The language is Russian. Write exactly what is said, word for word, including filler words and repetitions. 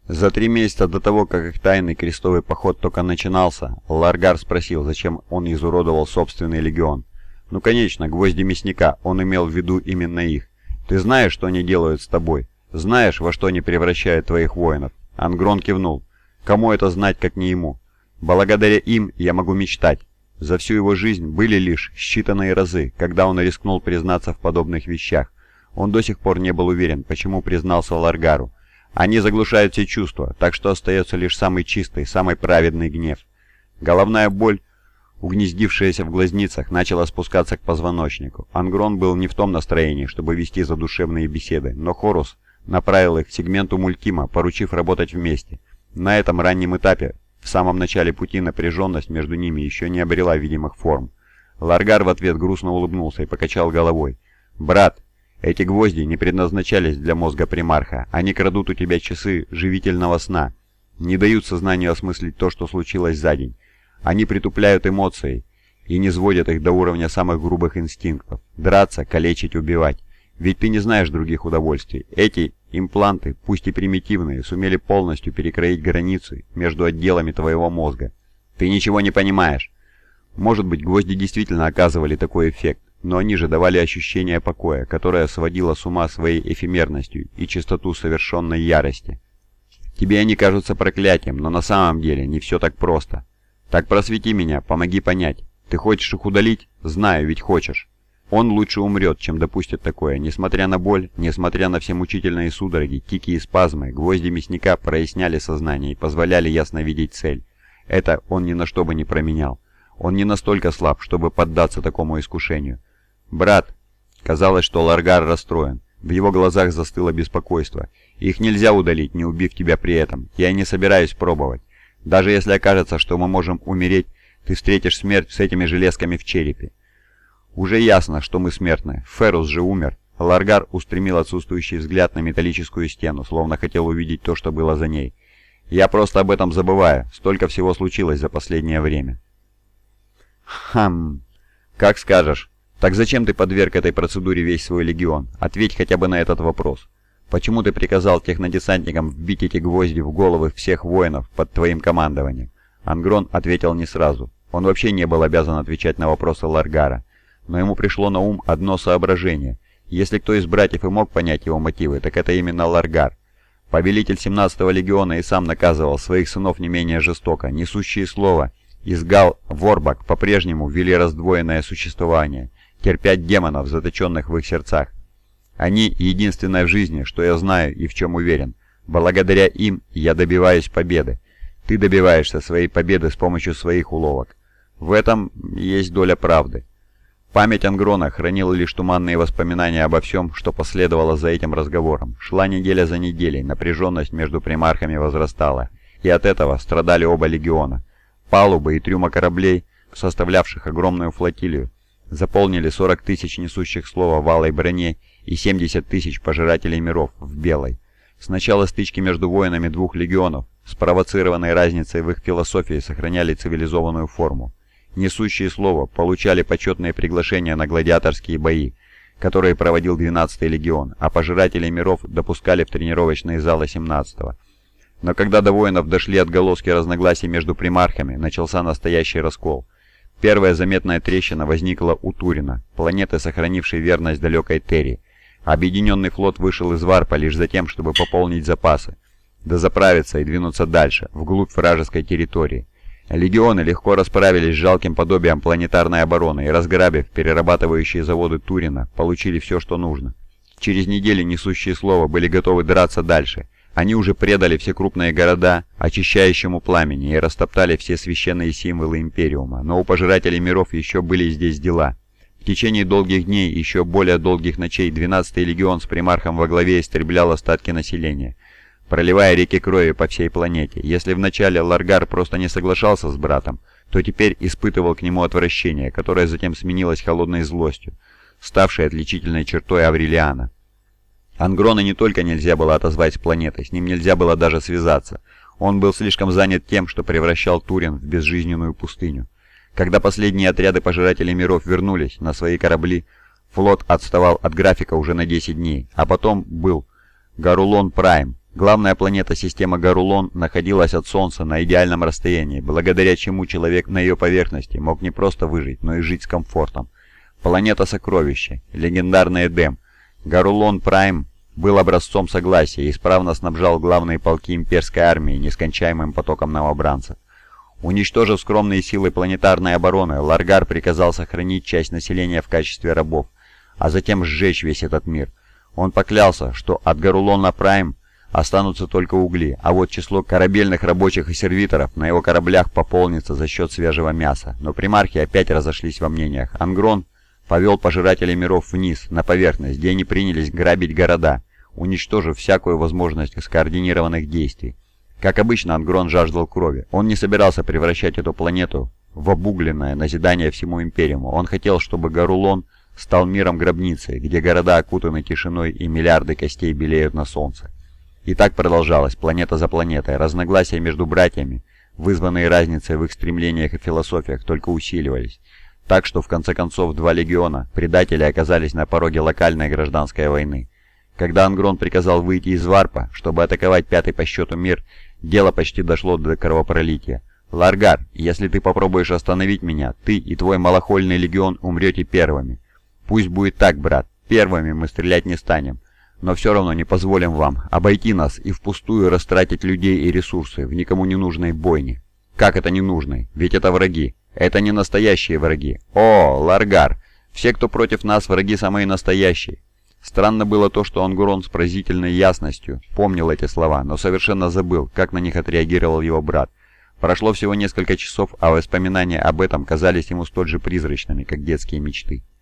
За три месяца до того, как их тайный крестовый поход только начинался, Ларгар спросил, зачем он изуродовал собственный легион. Ну конечно, гвозди мясника, он имел в виду именно их. Ты знаешь, что они делают с тобой? Знаешь, во что они превращают твоих воинов? Ангрон кивнул. Кому это знать, как не ему? Благодаря им я могу мечтать. За всю его жизнь были лишь считанные разы, когда он рискнул признаться в подобных вещах. Он до сих пор не был уверен, почему признался Ларгару. Они заглушают все чувства, так что остается лишь самый чистый, самый праведный гнев. Головная боль, угнездившаяся в глазницах, начала спускаться к позвоночнику. Ангрон был не в том настроении, чтобы вести задушевные беседы, но Хорус направил их к сегменту Мулькима, поручив работать вместе. На этом раннем этапе, в самом начале пути, напряженность между ними еще не обрела видимых форм. Ларгар в ответ грустно улыбнулся и покачал головой. «Брат, эти гвозди не предназначались для мозга примарха. Они крадут у тебя часы живительного сна, не дают сознанию осмыслить то, что случилось за день. Они притупляют эмоции и не сводят их до уровня самых грубых инстинктов. Драться, калечить, убивать. Ведь ты не знаешь других удовольствий. Эти импланты, пусть и примитивные, сумели полностью перекроить границы между отделами твоего мозга. Ты ничего не понимаешь. Может быть, гвозди действительно оказывали такой эффект, но они же давали ощущение покоя, которое сводило с ума своей эфемерностью и чистоту совершенной ярости. Тебе они кажутся проклятием, но на самом деле не все так просто. Так просвети меня, помоги понять. Ты хочешь их удалить? Знаю, ведь хочешь. Он лучше умрет, чем допустит такое. Несмотря на боль, несмотря на все мучительные судороги, тики и спазмы, гвозди мясника проясняли сознание и позволяли ясно видеть цель. Это он ни на что бы не променял. Он не настолько слаб, чтобы поддаться такому искушению. «Брат!» Казалось, что Ларгар расстроен. В его глазах застыло беспокойство. «Их нельзя удалить, не убив тебя при этом. Я не собираюсь пробовать. Даже если окажется, что мы можем умереть, ты встретишь смерть с этими железками в черепе». «Уже ясно, что мы смертны. Феррус же умер». Ларгар устремил отсутствующий взгляд на металлическую стену, словно хотел увидеть то, что было за ней. «Я просто об этом забываю. Столько всего случилось за последнее время». «Хм... Как скажешь. Так зачем ты подверг этой процедуре весь свой легион? Ответь хотя бы на этот вопрос. Почему ты приказал технодесантникам вбить эти гвозди в головы всех воинов под твоим командованием?» Ангрон ответил не сразу. Он вообще не был обязан отвечать на вопросы Ларгара. Но ему пришло на ум одно соображение. Если кто из братьев и мог понять его мотивы, так это именно Ларгар. Повелитель семнадцатого легиона и сам наказывал своих сынов не менее жестоко. Несущие слово из Гал Ворбак по-прежнему вели раздвоенное существование, терпять демонов, заточенных в их сердцах. Они единственное в жизни, что я знаю и в чем уверен. Благодаря им я добиваюсь победы. Ты добиваешься своей победы с помощью своих уловок. В этом есть доля правды. Память Ангрона хранила лишь туманные воспоминания обо всем, что последовало за этим разговором. Шла неделя за неделей, напряженность между примархами возрастала, и от этого страдали оба легиона. Палубы и трюмы кораблей, составлявших огромную флотилию, заполнили сорок тысяч несущих слова в алой броне и семьдесят тысяч пожирателей миров в белой. С начала стычки между воинами двух легионов, спровоцированной разницей в их философии, сохраняли цивилизованную форму. Несущие слово получали почетные приглашения на гладиаторские бои, которые проводил двенадцатый легион, а пожиратели миров допускали в тренировочные залы семнадцатого. Но когда до воинов дошли отголоски разногласий между примархами, начался настоящий раскол. Первая заметная трещина возникла у Турина, планеты, сохранившей верность далекой Терри. Объединенный флот вышел из Варпа лишь за тем, чтобы пополнить запасы, дозаправиться и двинуться дальше, вглубь вражеской территории. Легионы легко расправились с жалким подобием планетарной обороны и, разграбив перерабатывающие заводы Турина, получили все, что нужно. Через неделю несущие слово были готовы драться дальше. Они уже предали все крупные города очищающему пламени и растоптали все священные символы Империума, но у пожирателей миров еще были здесь дела. В течение долгих дней и еще более долгих ночей двенадцатый легион с примархом во главе истреблял остатки населения, проливая реки крови по всей планете. Если вначале Ларгар просто не соглашался с братом, то теперь испытывал к нему отвращение, которое затем сменилось холодной злостью, ставшей отличительной чертой Аврелиана. Ангрона не только нельзя было отозвать с планеты, с ним нельзя было даже связаться. Он был слишком занят тем, что превращал Турин в безжизненную пустыню. Когда последние отряды пожирателей миров вернулись на свои корабли, флот отставал от графика уже на десять дней, а потом был Гарулон Прайм, Главная планета системы Гарулон находилась от Солнца на идеальном расстоянии, благодаря чему человек на ее поверхности мог не просто выжить, но и жить с комфортом. Планета-сокровище, легендарный Эдем. Гарулон Прайм был образцом согласия и исправно снабжал главные полки имперской армии нескончаемым потоком новобранцев. Уничтожив скромные силы планетарной обороны, Ларгар приказал сохранить часть населения в качестве рабов, а затем сжечь весь этот мир. Он поклялся, что от Гарулона Прайм останутся только угли, а вот число корабельных рабочих и сервиторов на его кораблях пополнится за счет свежего мяса. Но примархи опять разошлись во мнениях. Ангрон повел пожирателей миров вниз, на поверхность, где они принялись грабить города, уничтожив всякую возможность скоординированных действий. Как обычно, Ангрон жаждал крови. Он не собирался превращать эту планету в обугленное назидание всему Империуму. Он хотел, чтобы Гарулон стал миром гробницы, где города окутаны тишиной и миллиарды костей белеют на солнце. И так продолжалось, планета за планетой. Разногласия между братьями, вызванные разницей в их стремлениях и философиях, только усиливались. Так что, в конце концов, два легиона, предатели, оказались на пороге локальной гражданской войны. Когда Ангрон приказал выйти из Варпа, чтобы атаковать пятый по счету мир, дело почти дошло до кровопролития. «Ларгар, если ты попробуешь остановить меня, ты и твой малохольный легион умрете первыми. Пусть будет так, брат, первыми мы стрелять не станем. Но все равно не позволим вам обойти нас и впустую растратить людей и ресурсы в никому не нужной бойне». «Как это не нужной? Ведь это враги. Это не настоящие враги. О, Ларгар, все, кто против нас, враги самые настоящие». Странно было то, что Ангрон с поразительной ясностью помнил эти слова, но совершенно забыл, как на них отреагировал его брат. Прошло всего несколько часов, а воспоминания об этом казались ему столь же призрачными, как детские мечты.